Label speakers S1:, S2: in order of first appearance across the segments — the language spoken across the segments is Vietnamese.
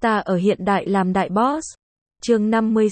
S1: Ta ở hiện đại làm đại boss. Chương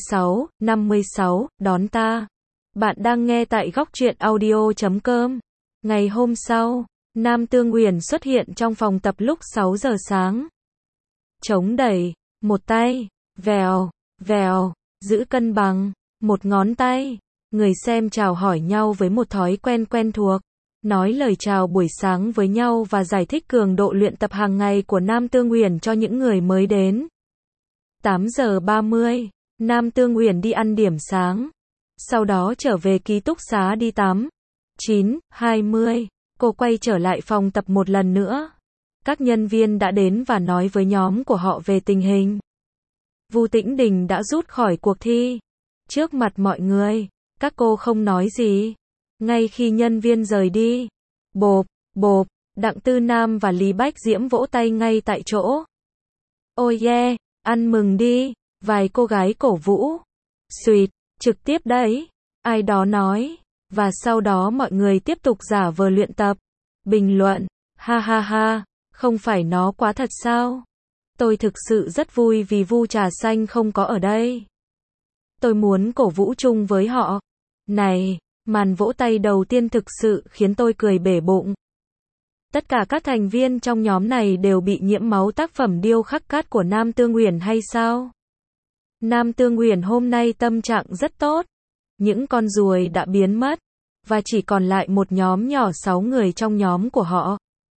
S1: 56, đón ta. Bạn đang nghe tại góc truyện audio.com. Ngày hôm sau, Nam Tương Uyển xuất hiện trong phòng tập lúc 6 giờ sáng. Chống đẩy, một tay, vèo, vèo, giữ cân bằng, một ngón tay. Người xem chào hỏi nhau với một thói quen quen thuộc. Nói lời chào buổi sáng với nhau và giải thích cường độ luyện tập hàng ngày của Nam Tương Uyển cho những người mới đến. 8 giờ 30, Nam Tương Uyển đi ăn điểm sáng. Sau đó trở về ký túc xá đi tắm. 9:20, cô quay trở lại phòng tập một lần nữa. Các nhân viên đã đến và nói với nhóm của họ về tình hình. Vu Tĩnh Đình đã rút khỏi cuộc thi. Trước mặt mọi người, các cô không nói gì. Ngay khi nhân viên rời đi, bộp, bộp, Đặng Tư Nam và Lý Bách Diễm vỗ tay ngay tại chỗ. Ôi yeah, ăn mừng đi, vài cô gái cổ vũ. Xuyệt, trực tiếp đấy, ai đó nói. Và sau đó mọi người tiếp tục giả vờ luyện tập. Bình luận, ha ha ha, không phải nó quá thật sao? Tôi thực sự rất vui vì Vu Trà Xanh không có ở đây. Tôi muốn cổ vũ chung với họ. Này, màn vỗ tay đầu tiên thực sự khiến tôi cười bể bụng. Tất cả các thành viên trong nhóm này đều bị nhiễm máu tác phẩm điêu khắc cát của Nam Tương Uyển hay sao? Nam Tương Uyển hôm nay tâm trạng rất tốt. Những con ruồi đã biến mất, và chỉ còn lại một nhóm nhỏ 6 người trong nhóm của họ.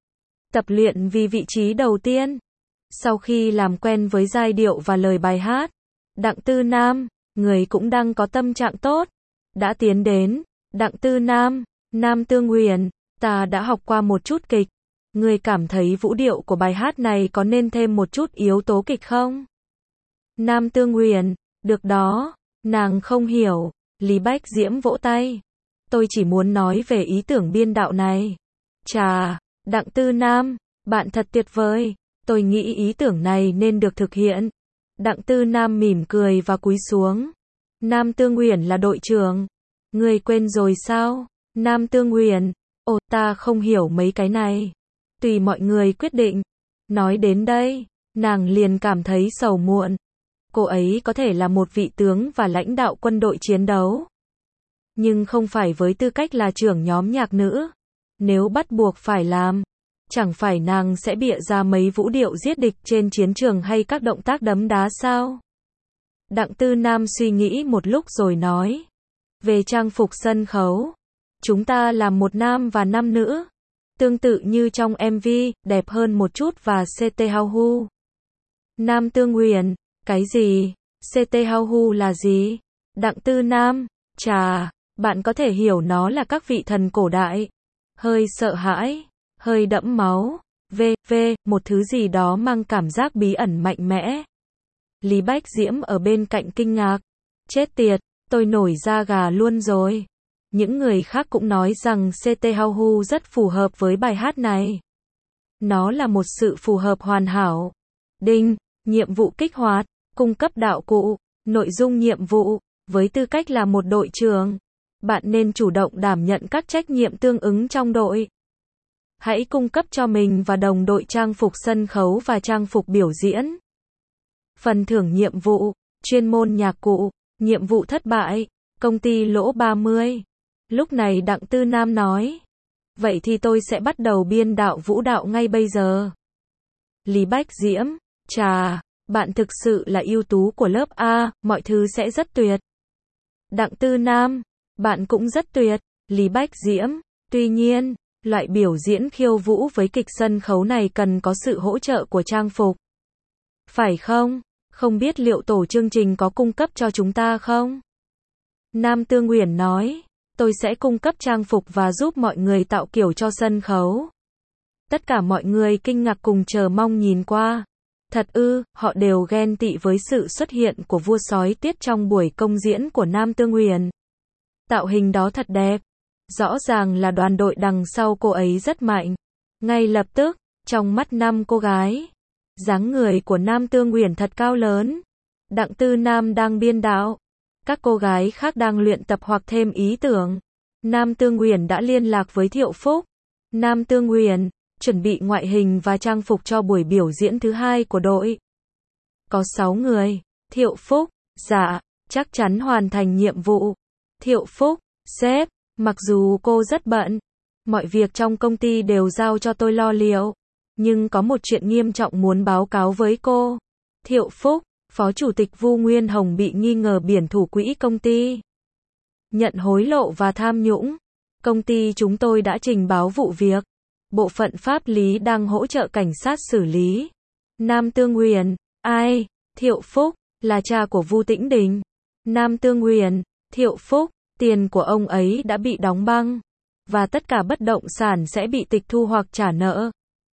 S1: Tập luyện vì vị trí đầu tiên. Sau khi làm quen với giai điệu và lời bài hát, Đặng Tư Nam, người cũng đang có tâm trạng tốt, đã tiến đến. Đặng Tư Nam, Nam Tương Uyển, ta đã học qua một chút kịch. Người cảm thấy vũ điệu của bài hát này có nên thêm một chút yếu tố kịch không? Nam Tương Uyển, được đó, nàng không hiểu. Lý Bách Diễm vỗ tay. Tôi chỉ muốn nói về ý tưởng biên đạo này. Chà, Đặng Tư Nam, bạn thật tuyệt vời. Tôi nghĩ ý tưởng này nên được thực hiện. Đặng Tư Nam mỉm cười và cúi xuống. Nam Tương Uyển là đội trưởng. Người quên rồi sao? Nam Tương Uyển, ồ, ta không hiểu mấy cái này. Tùy mọi người quyết định. Nói đến đây, nàng liền cảm thấy sầu muộn. Cô ấy có thể là một vị tướng và lãnh đạo quân đội chiến đấu. Nhưng không phải với tư cách là trưởng nhóm nhạc nữ. Nếu bắt buộc phải làm, chẳng phải nàng sẽ bịa ra mấy vũ điệu giết địch trên chiến trường hay các động tác đấm đá sao? Đặng Tư Nam suy nghĩ một lúc rồi nói. Về trang phục sân khấu, chúng ta làm một nam và 5 nữ. Tương tự như trong MV, đẹp hơn một chút và CT How Who. Nam Tương Uyển, cái gì? CT How Who là gì? Đặng Tư Nam, chà, bạn có thể hiểu nó là các vị thần cổ đại. Hơi sợ hãi, hơi đẫm máu, một thứ gì đó mang cảm giác bí ẩn mạnh mẽ. Lý Bách Diễm ở bên cạnh kinh ngạc. Chết tiệt, tôi nổi da gà luôn rồi. Những người khác cũng nói rằng CT How Who rất phù hợp với bài hát này. Nó là một sự phù hợp hoàn hảo. Đinh, nhiệm vụ kích hoạt, cung cấp đạo cụ, nội dung nhiệm vụ. Với tư cách là một đội trưởng, bạn nên chủ động đảm nhận các trách nhiệm tương ứng trong đội. Hãy cung cấp cho mình và đồng đội trang phục sân khấu và trang phục biểu diễn. Phần thưởng nhiệm vụ, chuyên môn nhạc cụ, nhiệm vụ thất bại, công ty lỗ 30. Lúc này Đặng Tư Nam nói. Vậy thì tôi sẽ bắt đầu biên đạo vũ đạo ngay bây giờ. Lý Bách Diễm, chà, bạn thực sự là ưu tú của lớp A, mọi thứ sẽ rất tuyệt. Đặng Tư Nam, bạn cũng rất tuyệt. Lý Bách Diễm, tuy nhiên, loại biểu diễn khiêu vũ với kịch sân khấu này cần có sự hỗ trợ của trang phục. Phải không? Không biết liệu tổ chương trình có cung cấp cho chúng ta không? Nam Tương Uyển nói, tôi sẽ cung cấp trang phục và giúp mọi người tạo kiểu cho sân khấu. Tất cả mọi người kinh ngạc cùng chờ mong nhìn qua. Thật ư, họ đều ghen tị với sự xuất hiện của vua sói Tiết trong buổi công diễn của Nam Tương Uyển. Tạo hình đó thật đẹp. Rõ ràng là đoàn đội đằng sau cô ấy rất mạnh. Ngay lập tức, trong mắt 5 cô gái, dáng người của Nam Tương Uyển thật cao lớn. Đặng Tư Nam đang biên đạo. Các cô gái khác đang luyện tập hoặc thêm ý tưởng. Nam Tương Uyển đã liên lạc với Thiệu Phúc. Nam Tương Uyển chuẩn bị ngoại hình và trang phục cho buổi biểu diễn thứ 2 của đội. Có 6 người. Thiệu Phúc, dạ, chắc chắn hoàn thành nhiệm vụ. Thiệu Phúc, sếp, mặc dù cô rất bận, mọi việc trong công ty đều giao cho tôi lo liệu, nhưng có một chuyện nghiêm trọng muốn báo cáo với cô. Thiệu Phúc, Phó Chủ tịch Vu Nguyên Hồng bị nghi ngờ biển thủ quỹ công ty, nhận hối lộ và tham nhũng. Công ty chúng tôi đã trình báo vụ việc. Bộ phận pháp lý đang hỗ trợ cảnh sát xử lý. Nam Tương Huyền, ai? Thiệu Phúc, là cha của Vu Tĩnh Đình. Nam Tương Huyền, Thiệu Phúc, tiền của ông ấy đã bị đóng băng, và tất cả bất động sản sẽ bị tịch thu hoặc trả nợ.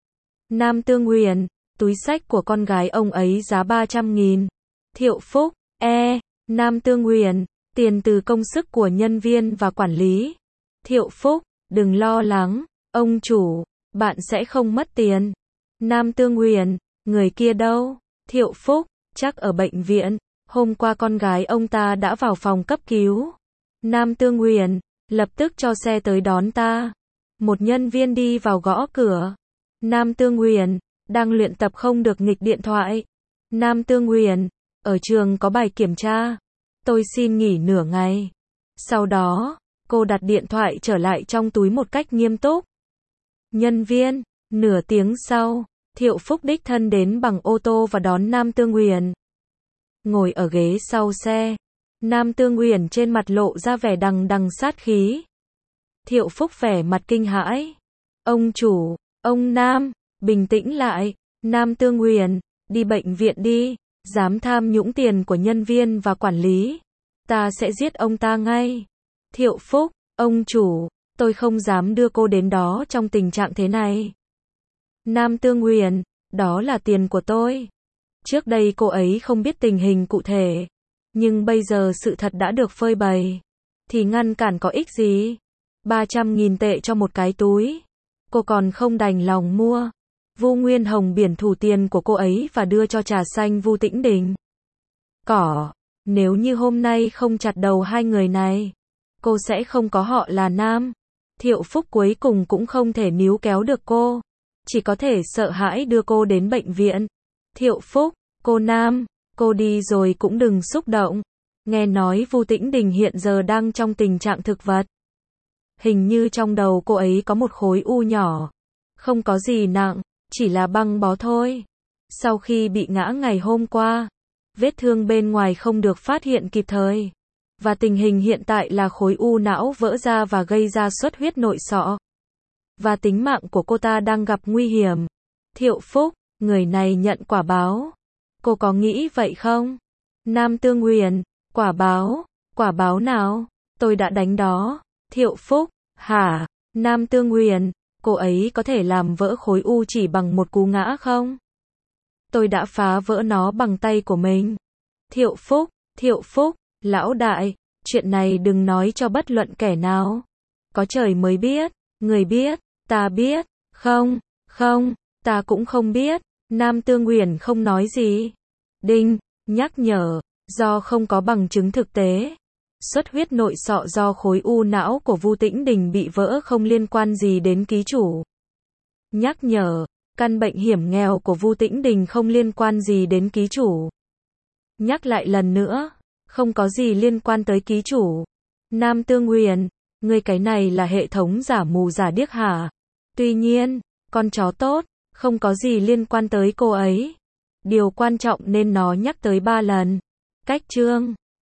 S1: Nam Tương Huyền, túi xách của con gái ông ấy giá 300.000. Thiệu Phúc, Nam Tương Huyền, tiền từ công sức của nhân viên và quản lý. Thiệu Phúc, đừng lo lắng, ông chủ, bạn sẽ không mất tiền. Nam Tương Huyền, người kia đâu? Thiệu Phúc, chắc ở bệnh viện, hôm qua con gái ông ta đã vào phòng cấp cứu. Nam Tương Huyền, lập tức cho xe tới đón ta. Một nhân viên đi vào gõ cửa. Nam Tương Huyền, đang luyện tập không được nghịch điện thoại. Nam Tương Huyền, ở trường có bài kiểm tra. Tôi xin nghỉ nửa ngày. Sau đó, cô đặt điện thoại trở lại trong túi một cách nghiêm túc. Nhân viên, nửa tiếng sau, Thiệu Phúc đích thân đến bằng ô tô và đón Nam Tương Huyền. Ngồi ở ghế sau xe, Nam Tương Huyền trên mặt lộ ra vẻ đằng đằng sát khí. Thiệu Phúc vẻ mặt kinh hãi. Ông chủ, ông Nam, bình tĩnh lại. Nam Tương Huyền, đi bệnh viện đi, dám tham nhũng tiền của nhân viên và quản lý, ta sẽ giết ông ta ngay. Thiệu Phúc, ông chủ, tôi không dám đưa cô đến đó trong tình trạng thế này. Nam Tương Huyền, đó là tiền của tôi. Trước đây cô ấy không biết tình hình cụ thể, nhưng bây giờ sự thật đã được phơi bày, thì ngăn cản có ích gì? 300.000 tệ cho một cái túi, cô còn không đành lòng mua. Vu Nguyên Hồng biển thủ tiền của cô ấy và đưa cho trà xanh Vu Tĩnh Đình. Nếu như hôm nay không chặt đầu hai người này, cô sẽ không có họ là Nam. Thiệu Phúc cuối cùng cũng không thể níu kéo được cô, chỉ có thể sợ hãi đưa cô đến bệnh viện. Thiệu Phúc, cô Nam, cô đi rồi cũng đừng xúc động. Nghe nói Vu Tĩnh Đình hiện giờ đang trong tình trạng thực vật. Hình như trong đầu cô ấy có một khối u nhỏ. Không có gì nặng, chỉ là băng bó thôi. Sau khi bị ngã ngày hôm qua, vết thương bên ngoài không được phát hiện kịp thời. Và tình hình hiện tại là khối u não vỡ ra và gây ra xuất huyết nội sọ. Và tính mạng của cô ta đang gặp nguy hiểm. Thiệu Phúc, người này nhận quả báo. Cô có nghĩ vậy không? Nam Tương Huyền, quả báo nào? Tôi đã đánh đó. Thiệu Phúc, hả? Nam Tương Huyền, cô ấy có thể làm vỡ khối u chỉ bằng một cú ngã không? Tôi đã phá vỡ nó bằng tay của mình. Thiệu Phúc, lão đại, chuyện này đừng nói cho bất luận kẻ nào. Có trời mới biết, người biết, ta biết, không, ta cũng không biết. Nam Tương Huyền không nói gì. Đinh, nhắc nhở, do không có bằng chứng thực tế, xuất huyết nội sọ do khối u não của Vu Tĩnh Đình bị vỡ không liên quan gì đến ký chủ. Nhắc nhở, căn bệnh hiểm nghèo của Vu Tĩnh Đình không liên quan gì đến ký chủ. Nhắc lại lần nữa, không có gì liên quan tới ký chủ. Nam Tương Huyền, ngươi cái này là hệ thống giả mù giả điếc hả? Tuy nhiên, con chó tốt, không có gì liên quan tới cô ấy. Điều quan trọng nên nó nhắc tới 3 lần. Cách chương